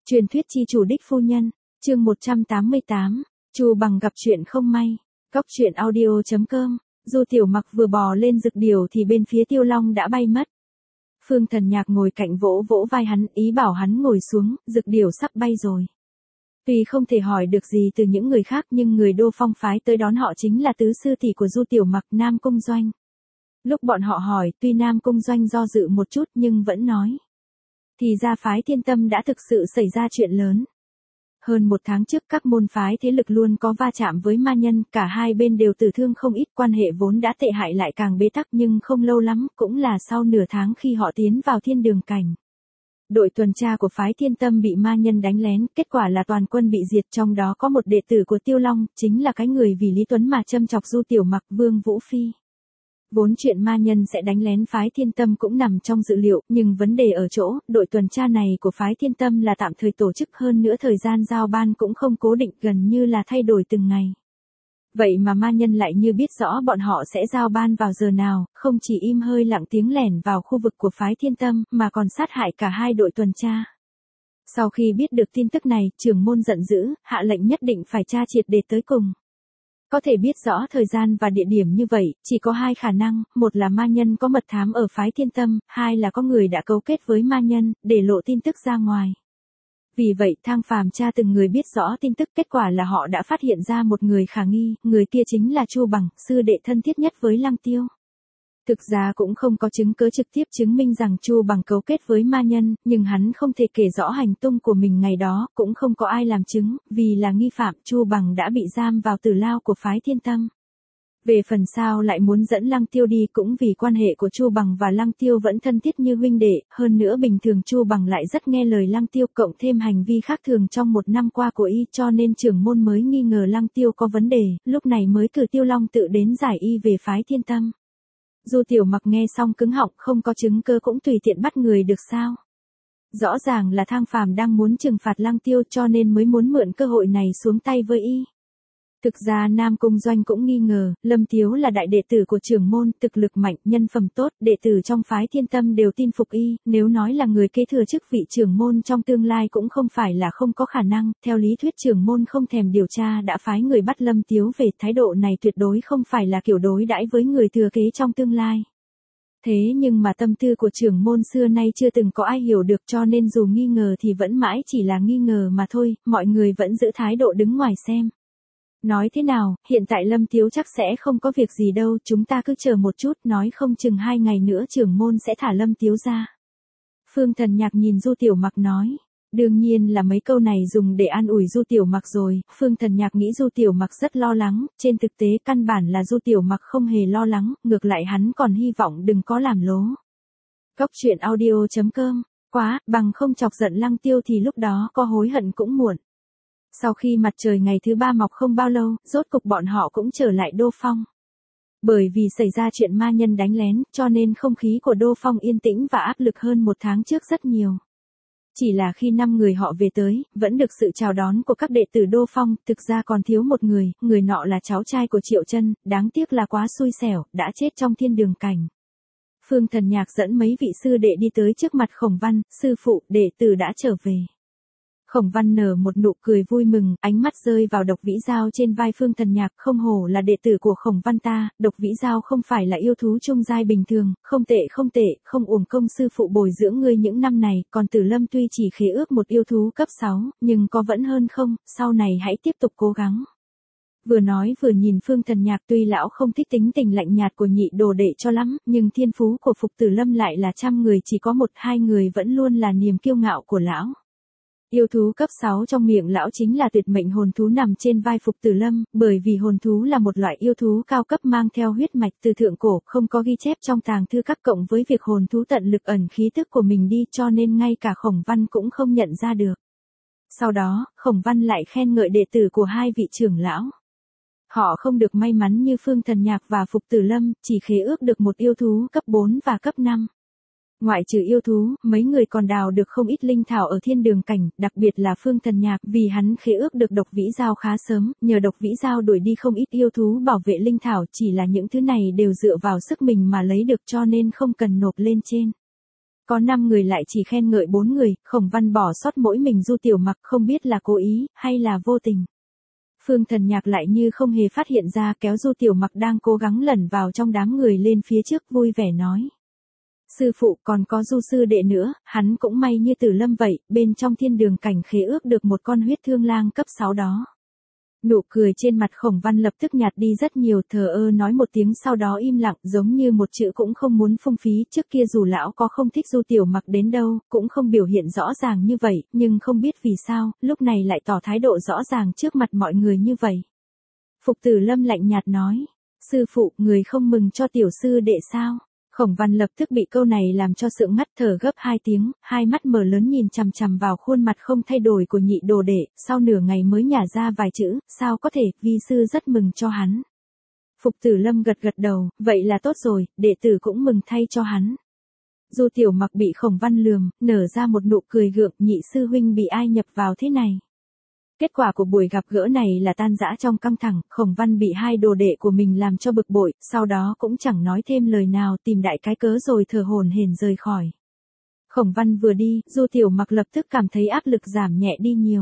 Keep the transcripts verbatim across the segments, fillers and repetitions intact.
Truyền thuyết chi chủ đích phu nhân, chương một trăm tám mươi tám, Chu Bằng gặp chuyện không may. Góc truyện audio chấm com. Du Tiểu Mặc vừa bò lên dực điểu thì bên phía Tiêu Long đã bay mất. Phương Thần Nhạc ngồi cạnh vỗ vỗ vai hắn, ý bảo hắn ngồi xuống, dực điểu sắp bay rồi. Tuy không thể hỏi được gì từ những người khác nhưng người Đô Phong phái tới đón họ chính là tứ sư tỷ của Du Tiểu Mặc, Nam Cung Doanh. Lúc bọn họ hỏi, tuy Nam Cung Doanh do dự một chút nhưng vẫn nói. Thì ra phái Thiên Tâm đã thực sự xảy ra chuyện lớn. Hơn một tháng trước các môn phái thế lực luôn có va chạm với ma nhân, cả hai bên đều tử thương không ít, quan hệ vốn đã tệ hại lại càng bế tắc, nhưng không lâu lắm, cũng là sau nửa tháng khi họ tiến vào thiên đường cảnh. Đội tuần tra của phái Thiên Tâm bị ma nhân đánh lén, kết quả là toàn quân bị diệt, trong đó có một đệ tử của Tiêu Long, chính là cái người vì Lý Tuấn mà châm chọc Du Tiểu Mặc, Vương Vũ Phi. Vốn chuyện ma nhân sẽ đánh lén phái Thiên Tâm cũng nằm trong dự liệu, nhưng vấn đề ở chỗ, đội tuần tra này của phái Thiên Tâm là tạm thời tổ chức, hơn nữa thời gian giao ban cũng không cố định, gần như là thay đổi từng ngày. Vậy mà ma nhân lại như biết rõ bọn họ sẽ giao ban vào giờ nào, không chỉ im hơi lặng tiếng lẻn vào khu vực của phái Thiên Tâm, mà còn sát hại cả hai đội tuần tra. Sau khi biết được tin tức này, trưởng môn giận dữ, hạ lệnh nhất định phải tra triệt để tới cùng. Có thể biết rõ thời gian và địa điểm như vậy, chỉ có hai khả năng, một là ma nhân có mật thám ở phái Thiên Tâm, hai là có người đã cấu kết với ma nhân, để lộ tin tức ra ngoài. Vì vậy Thang Phàm tra từng người biết rõ tin tức, kết quả là họ đã phát hiện ra một người khả nghi, người kia chính là Chu Bằng, sư đệ thân thiết nhất với Lăng Tiêu. Thực ra cũng không có chứng cứ trực tiếp chứng minh rằng Chu Bằng cấu kết với ma nhân, nhưng hắn không thể kể rõ hành tung của mình ngày đó, cũng không có ai làm chứng, vì là nghi phạm, Chu Bằng đã bị giam vào tử lao của phái Thiên Tâm. Về phần sao lại muốn dẫn Lăng Tiêu đi cũng vì quan hệ của Chu Bằng và Lăng Tiêu vẫn thân thiết như huynh đệ, hơn nữa bình thường Chu Bằng lại rất nghe lời Lăng Tiêu, cộng thêm hành vi khác thường trong một năm qua của y, cho nên trưởng môn mới nghi ngờ Lăng Tiêu có vấn đề, lúc này mới cử Tiêu Long tự đến giải y về phái Thiên Tâm. Du Tiểu Mặc nghe xong cứng họng, không có chứng cứ cũng tùy tiện bắt người được sao? Rõ ràng là Thang Phàm đang muốn trừng phạt Lăng Tiêu cho nên mới muốn mượn cơ hội này xuống tay với y. Thực ra Nam Cung Doanh cũng nghi ngờ, Lâm Tiếu là đại đệ tử của trưởng môn, thực lực mạnh, nhân phẩm tốt, đệ tử trong phái Thiên Tâm đều tin phục y, nếu nói là người kế thừa chức vị trưởng môn trong tương lai cũng không phải là không có khả năng, theo lý thuyết trưởng môn không thèm điều tra đã phái người bắt Lâm Tiếu về, thái độ này tuyệt đối không phải là kiểu đối đãi với người thừa kế trong tương lai. Thế nhưng mà tâm tư của trưởng môn xưa nay chưa từng có ai hiểu được, cho nên dù nghi ngờ thì vẫn mãi chỉ là nghi ngờ mà thôi, mọi người vẫn giữ thái độ đứng ngoài xem. Nói thế nào, hiện tại Lâm Tiếu chắc sẽ không có việc gì đâu, chúng ta cứ chờ một chút, nói không chừng hai ngày nữa trưởng môn sẽ thả Lâm Tiếu ra. Phương Thần Nhạc nhìn Du Tiểu Mặc nói, đương nhiên là mấy câu này dùng để an ủi Du Tiểu Mặc rồi, Phương Thần Nhạc nghĩ Du Tiểu Mặc rất lo lắng, trên thực tế căn bản là Du Tiểu Mặc không hề lo lắng, ngược lại hắn còn hy vọng đừng có làm lố. Góc truyện audio chấm com, quá, bằng không chọc giận Lăng Tiêu thì lúc đó có hối hận cũng muộn. Sau khi mặt trời ngày thứ ba mọc không bao lâu, rốt cục bọn họ cũng trở lại Đô Phong. Bởi vì xảy ra chuyện ma nhân đánh lén, cho nên không khí của Đô Phong yên tĩnh và áp lực hơn một tháng trước rất nhiều. Chỉ là khi năm người họ về tới, vẫn được sự chào đón của các đệ tử Đô Phong, thực ra còn thiếu một người, người nọ là cháu trai của Triệu Chân, đáng tiếc là quá xui xẻo, đã chết trong thiên đường cảnh. Phương Thần Nhạc dẫn mấy vị sư đệ đi tới trước mặt Khổng Văn, sư phụ, đệ tử đã trở về. Khổng Văn nở một nụ cười vui mừng, ánh mắt rơi vào Độc Vĩ Dao trên vai Phương Thần Nhạc, không hổ là đệ tử của Khổng Văn ta, Độc Vĩ Dao không phải là yêu thú trung giai bình thường, không tệ không tệ, không uổng công sư phụ bồi dưỡng ngươi những năm này, còn Tử Lâm tuy chỉ khế ước một yêu thú cấp sáu, nhưng có vẫn hơn không, sau này hãy tiếp tục cố gắng. Vừa nói vừa nhìn Phương Thần Nhạc, tuy lão không thích tính tình lạnh nhạt của nhị đồ đệ cho lắm, nhưng thiên phú của Phục Tử Lâm lại là trăm người chỉ có một hai người vẫn luôn là niềm kiêu ngạo của lão. Yêu thú cấp sáu trong miệng lão chính là tuyệt mệnh hồn thú nằm trên vai Phục Tử Lâm, bởi vì hồn thú là một loại yêu thú cao cấp mang theo huyết mạch từ thượng cổ, không có ghi chép trong tàng thư các, cộng với việc hồn thú tận lực ẩn khí tức của mình đi, cho nên ngay cả Khổng Văn cũng không nhận ra được. Sau đó, Khổng Văn lại khen ngợi đệ tử của hai vị trưởng lão. Họ không được may mắn như Phương Thần Nhạc và Phục Tử Lâm, chỉ khế ước được một yêu thú cấp bốn và cấp năm. Ngoại trừ yêu thú, mấy người còn đào được không ít linh thảo ở thiên đường cảnh, đặc biệt là Phương Thần Nhạc, vì hắn khế ước được Độc Vĩ Dao khá sớm, nhờ Độc Vĩ Dao đuổi đi không ít yêu thú bảo vệ linh thảo, chỉ là những thứ này đều dựa vào sức mình mà lấy được cho nên không cần nộp lên trên. Có năm người lại chỉ khen ngợi bốn người, Khổng Văn bỏ sót mỗi mình Du Tiểu Mặc, không biết là cố ý, hay là vô tình. Phương Thần Nhạc lại như không hề phát hiện ra, kéo Du Tiểu Mặc đang cố gắng lẩn vào trong đám người lên phía trước, vui vẻ nói. Sư phụ, còn có Du sư đệ nữa, hắn cũng may như Tử Lâm vậy, bên trong thiên đường cảnh khế ước được một con huyết thương lang cấp sáu đó. Nụ cười trên mặt Khổng Văn lập tức nhạt đi rất nhiều, thờ ơ nói một tiếng sau đó im lặng, giống như một chữ cũng không muốn phung phí. Trước kia dù lão có không thích Du Tiểu Mặc đến đâu, cũng không biểu hiện rõ ràng như vậy, nhưng không biết vì sao, lúc này lại tỏ thái độ rõ ràng trước mặt mọi người như vậy. Phục Tử Lâm lạnh nhạt nói, sư phụ, người không mừng cho tiểu sư đệ sao? Khổng Văn lập tức bị câu này làm cho sượng mắt, thở gấp hai tiếng, hai mắt mở lớn nhìn chằm chằm vào khuôn mặt không thay đổi của nhị đồ đệ, sau nửa ngày mới nhả ra vài chữ, sao có thể, vi sư rất mừng cho hắn. Phục Tử Lâm gật gật đầu, vậy là tốt rồi, đệ tử cũng mừng thay cho hắn. Du Tiểu Mặc bị Khổng Văn lườm, nở ra một nụ cười gượng, nhị sư huynh bị ai nhập vào thế này? Kết quả của buổi gặp gỡ này là tan rã trong căng thẳng, Khổng Văn bị hai đồ đệ của mình làm cho bực bội, sau đó cũng chẳng nói thêm lời nào, tìm đại cái cớ rồi thở hổn hển rời khỏi. Khổng Văn vừa đi, Du Tiểu Mặc lập tức cảm thấy áp lực giảm nhẹ đi nhiều.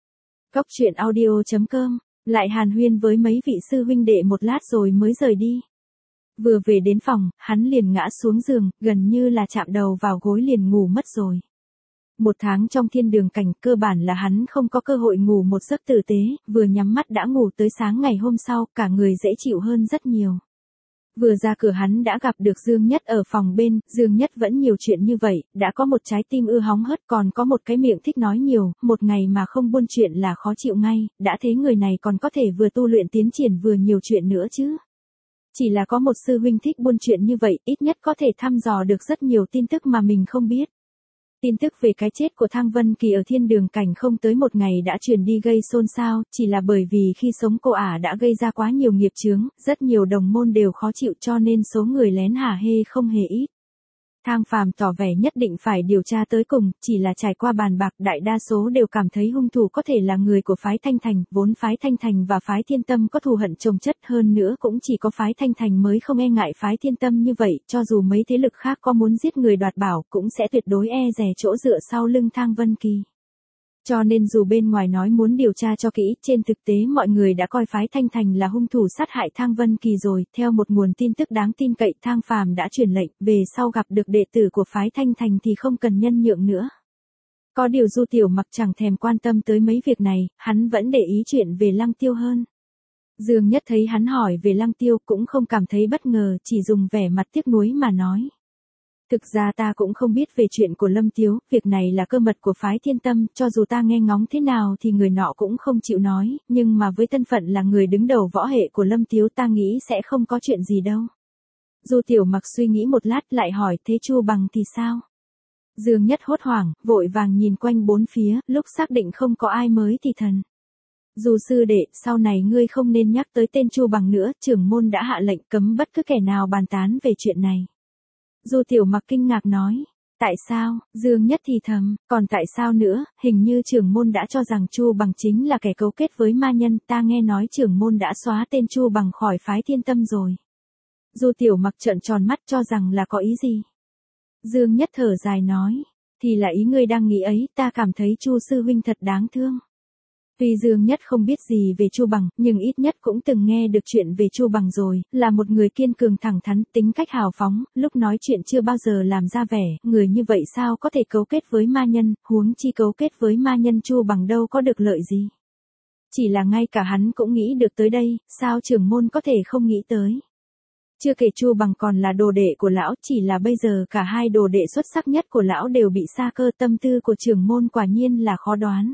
Cốc truyện audio chấm com, lại hàn huyên với mấy vị sư huynh đệ một lát rồi mới rời đi. Vừa về đến phòng, hắn liền ngã xuống giường, gần như là chạm đầu vào gối liền ngủ mất rồi. Một tháng trong thiên đường cảnh, cơ bản là hắn không có cơ hội ngủ một giấc tử tế, vừa nhắm mắt đã ngủ tới sáng ngày hôm sau, cả người dễ chịu hơn rất nhiều. Vừa ra cửa hắn đã gặp được Dương Nhất ở phòng bên, Dương Nhất vẫn nhiều chuyện như vậy, đã có một trái tim ưa hóng hớt, còn có một cái miệng thích nói nhiều, một ngày mà không buôn chuyện là khó chịu ngay, đã thế người này còn có thể vừa tu luyện tiến triển vừa nhiều chuyện nữa chứ. Chỉ là có một sư huynh thích buôn chuyện như vậy, ít nhất có thể thăm dò được rất nhiều tin tức mà mình không biết. Tin tức về cái chết của Thang Vân Kỳ ở thiên đường cảnh không tới một ngày đã truyền đi gây xôn xao, chỉ là bởi vì khi sống cô ả đã gây ra quá nhiều nghiệp chướng, rất nhiều đồng môn đều khó chịu cho nên số người lén hả hê không hề ít. Thang Phàm tỏ vẻ nhất định phải điều tra tới cùng, chỉ là trải qua bàn bạc đại đa số đều cảm thấy hung thủ có thể là người của phái Thanh Thành, vốn phái Thanh Thành và phái Thiên Tâm có thù hận chồng chất, hơn nữa cũng chỉ có phái Thanh Thành mới không e ngại phái Thiên Tâm như vậy, cho dù mấy thế lực khác có muốn giết người đoạt bảo cũng sẽ tuyệt đối e dè chỗ dựa sau lưng Thang Vân Kỳ. Cho nên dù bên ngoài nói muốn điều tra cho kỹ, trên thực tế mọi người đã coi phái Thanh Thành là hung thủ sát hại Thang Vân Kỳ rồi, theo một nguồn tin tức đáng tin cậy, Thang Phàm đã truyền lệnh, về sau gặp được đệ tử của phái Thanh Thành thì không cần nhân nhượng nữa. Có điều Du Tiểu Mặc chẳng thèm quan tâm tới mấy việc này, hắn vẫn để ý chuyện về Lăng Tiêu hơn. Dương Nhất thấy hắn hỏi về Lăng Tiêu cũng không cảm thấy bất ngờ, chỉ dùng vẻ mặt tiếc nuối mà nói. Thực ra ta cũng không biết về chuyện của Lâm Tiếu, việc này là cơ mật của phái Thiên Tâm, cho dù ta nghe ngóng thế nào thì người nọ cũng không chịu nói, nhưng mà với thân phận là người đứng đầu võ hệ của Lâm Tiếu ta nghĩ sẽ không có chuyện gì đâu. Du Tiểu Mặc suy nghĩ một lát lại hỏi, thế Chu Bằng thì sao? Dương Nhất hốt hoảng, vội vàng nhìn quanh bốn phía, lúc xác định không có ai mới thì thần. Du sư đệ, sau này ngươi không nên nhắc tới tên Chu Bằng nữa, trưởng môn đã hạ lệnh cấm bất cứ kẻ nào bàn tán về chuyện này. Du Tiểu Mặc kinh ngạc nói, tại sao? Dương Nhất thì thầm, còn tại sao nữa, hình như trưởng môn đã cho rằng Chu Bằng chính là kẻ cấu kết với ma nhân, ta nghe nói trưởng môn đã xóa tên Chu Bằng khỏi phái Thiên Tâm rồi. Du Tiểu Mặc trợn tròn mắt cho rằng là có ý gì? Dương Nhất thở dài nói, thì là ý ngươi đang nghĩ ấy, ta cảm thấy Chu sư huynh thật đáng thương. Tuy Dương Nhất không biết gì về Chu Bằng, nhưng ít nhất cũng từng nghe được chuyện về Chu Bằng rồi, là một người kiên cường thẳng thắn, tính cách hào phóng, lúc nói chuyện chưa bao giờ làm ra vẻ, người như vậy sao có thể cấu kết với ma nhân, huống chi cấu kết với ma nhân Chu Bằng đâu có được lợi gì. Chỉ là ngay cả hắn cũng nghĩ được tới đây, sao trưởng môn có thể không nghĩ tới. Chưa kể Chu Bằng còn là đồ đệ của lão, chỉ là bây giờ cả hai đồ đệ xuất sắc nhất của lão đều bị sa cơ, tâm tư của trưởng môn quả nhiên là khó đoán.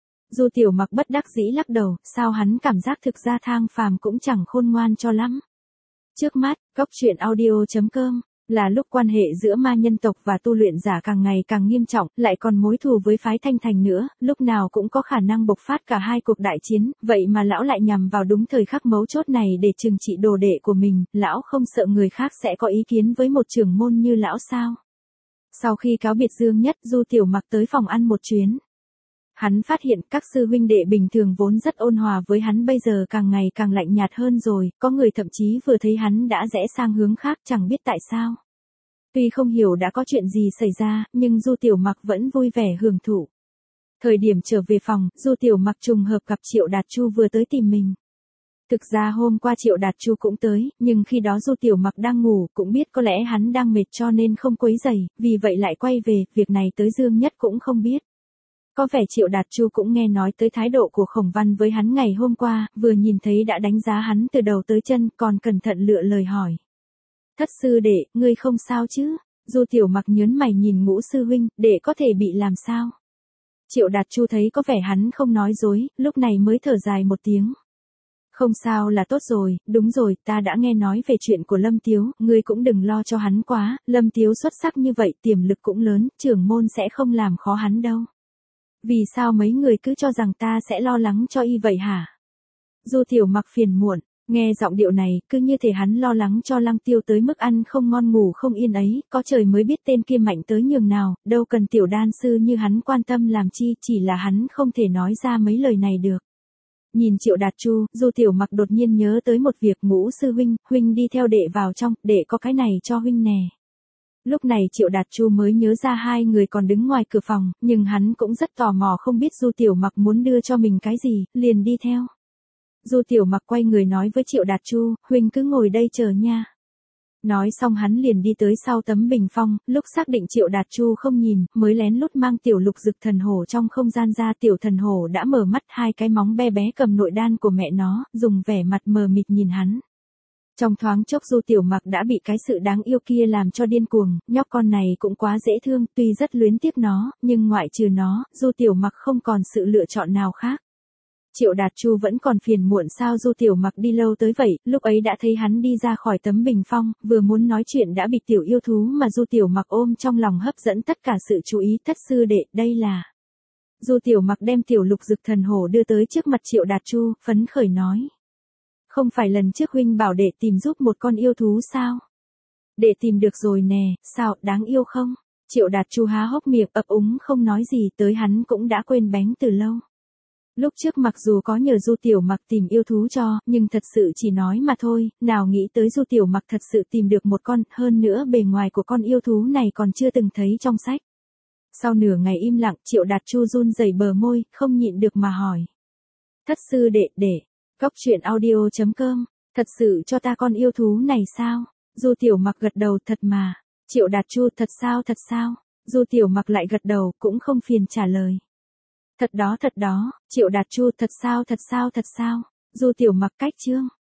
Du Tiểu Mặc bất đắc dĩ lắc đầu, sao hắn cảm giác thực ra Thang Phàm cũng chẳng khôn ngoan cho lắm. Trước mắt, cốc truyện audio chấm com, là lúc quan hệ giữa ma nhân tộc và tu luyện giả càng ngày càng nghiêm trọng, lại còn mối thù với phái Thanh Thành nữa, lúc nào cũng có khả năng bộc phát cả hai cuộc đại chiến, vậy mà lão lại nhằm vào đúng thời khắc mấu chốt này để trừng trị đồ đệ của mình, lão không sợ người khác sẽ có ý kiến với một trưởng môn như lão sao? Sau khi cáo biệt Dương Nhất, Du Tiểu Mặc tới phòng ăn một chuyến. Hắn phát hiện các sư huynh đệ bình thường vốn rất ôn hòa với hắn bây giờ càng ngày càng lạnh nhạt hơn rồi, có người thậm chí vừa thấy hắn đã rẽ sang hướng khác chẳng biết tại sao. Tuy không hiểu đã có chuyện gì xảy ra, nhưng Du Tiểu Mặc vẫn vui vẻ hưởng thụ. Thời điểm trở về phòng, Du Tiểu Mặc trùng hợp gặp Triệu Đạt Chu vừa tới tìm mình. Thực ra hôm qua Triệu Đạt Chu cũng tới, nhưng khi đó Du Tiểu Mặc đang ngủ, cũng biết có lẽ hắn đang mệt cho nên không quấy rầy, vì vậy lại quay về, việc này tới Dương Nhất cũng không biết. Có vẻ Triệu Đạt Chu cũng nghe nói tới thái độ của Khổng Văn với hắn ngày hôm qua, vừa nhìn thấy đã đánh giá hắn từ đầu tới chân, còn cẩn thận lựa lời hỏi. Thất sư đệ, ngươi không sao chứ? Du Tiểu Mặc nhớn mày nhìn Ngũ sư huynh, đệ có thể bị làm sao? Triệu Đạt Chu thấy có vẻ hắn không nói dối, lúc này mới thở dài một tiếng. Không sao là tốt rồi, đúng rồi, ta đã nghe nói về chuyện của Lâm Tiếu, ngươi cũng đừng lo cho hắn quá, Lâm Tiếu xuất sắc như vậy, tiềm lực cũng lớn, trưởng môn sẽ không làm khó hắn đâu. Vì sao mấy người cứ cho rằng ta sẽ lo lắng cho y vậy hả? Du Tiểu Mặc phiền muộn, nghe giọng điệu này, cứ như thể hắn lo lắng cho Lăng Tiêu tới mức ăn không ngon ngủ không yên ấy, có trời mới biết tên kia mạnh tới nhường nào, đâu cần tiểu đan sư như hắn quan tâm làm chi, chỉ là hắn không thể nói ra mấy lời này được. Nhìn Triệu Đạt Chu, Du Tiểu Mặc đột nhiên nhớ tới một việc. Ngũ sư huynh, huynh đi theo đệ vào trong, đệ có cái này cho huynh nè. Lúc này Triệu Đạt Chu mới nhớ ra hai người còn đứng ngoài cửa phòng, nhưng hắn cũng rất tò mò không biết Du Tiểu Mặc muốn đưa cho mình cái gì, liền đi theo. Du Tiểu Mặc quay người nói với Triệu Đạt Chu, huynh cứ ngồi đây chờ nha. Nói xong hắn liền đi tới sau tấm bình phong, lúc xác định Triệu Đạt Chu không nhìn, mới lén lút mang tiểu lục dực thần hổ trong không gian ra. Tiểu thần hổ đã mở mắt, hai cái móng bé bé cầm nội đan của mẹ nó, dùng vẻ mặt mờ mịt nhìn hắn. Trong thoáng chốc Du Tiểu Mặc đã bị cái sự đáng yêu kia làm cho điên cuồng, nhóc con này cũng quá dễ thương, tuy rất luyến tiếc nó, nhưng ngoại trừ nó, Du Tiểu Mặc không còn sự lựa chọn nào khác. Triệu Đạt Chu vẫn còn phiền muộn sao Du Tiểu Mặc đi lâu tới vậy, lúc ấy đã thấy hắn đi ra khỏi tấm bình phong, vừa muốn nói chuyện đã bị tiểu yêu thú mà Du Tiểu Mặc ôm trong lòng hấp dẫn tất cả sự chú ý. Thất sư đệ, đây là... Du Tiểu Mặc đem tiểu lục dực thần hổ đưa tới trước mặt Triệu Đạt Chu, phấn khởi nói. Không phải lần trước huynh bảo đệ tìm giúp một con yêu thú sao? Đệ tìm được rồi nè, sao, đáng yêu không? Triệu Đạt Chu há hốc miệng ấp úng không nói gì, tới hắn cũng đã quên bén từ lâu. Lúc trước mặc dù có nhờ Du Tiểu Mặc tìm yêu thú cho, nhưng thật sự chỉ nói mà thôi, nào nghĩ tới Du Tiểu Mặc thật sự tìm được một con, hơn nữa bề ngoài của con yêu thú này còn chưa từng thấy trong sách. Sau nửa ngày im lặng, Triệu Đạt Chu run rẩy bờ môi, không nhịn được mà hỏi. Thất sư đệ, để, Cóc truyện audio chấm com, thật sự cho ta con yêu thú này sao? Du Tiểu Mặc gật đầu, thật mà. Triệu Đạt Chu, thật sao thật sao? Du Tiểu Mặc lại gật đầu, cũng không phiền trả lời. Thật đó thật đó, Triệu Đạt Chu, thật sao thật sao thật sao? Du Tiểu Mặc cách chương.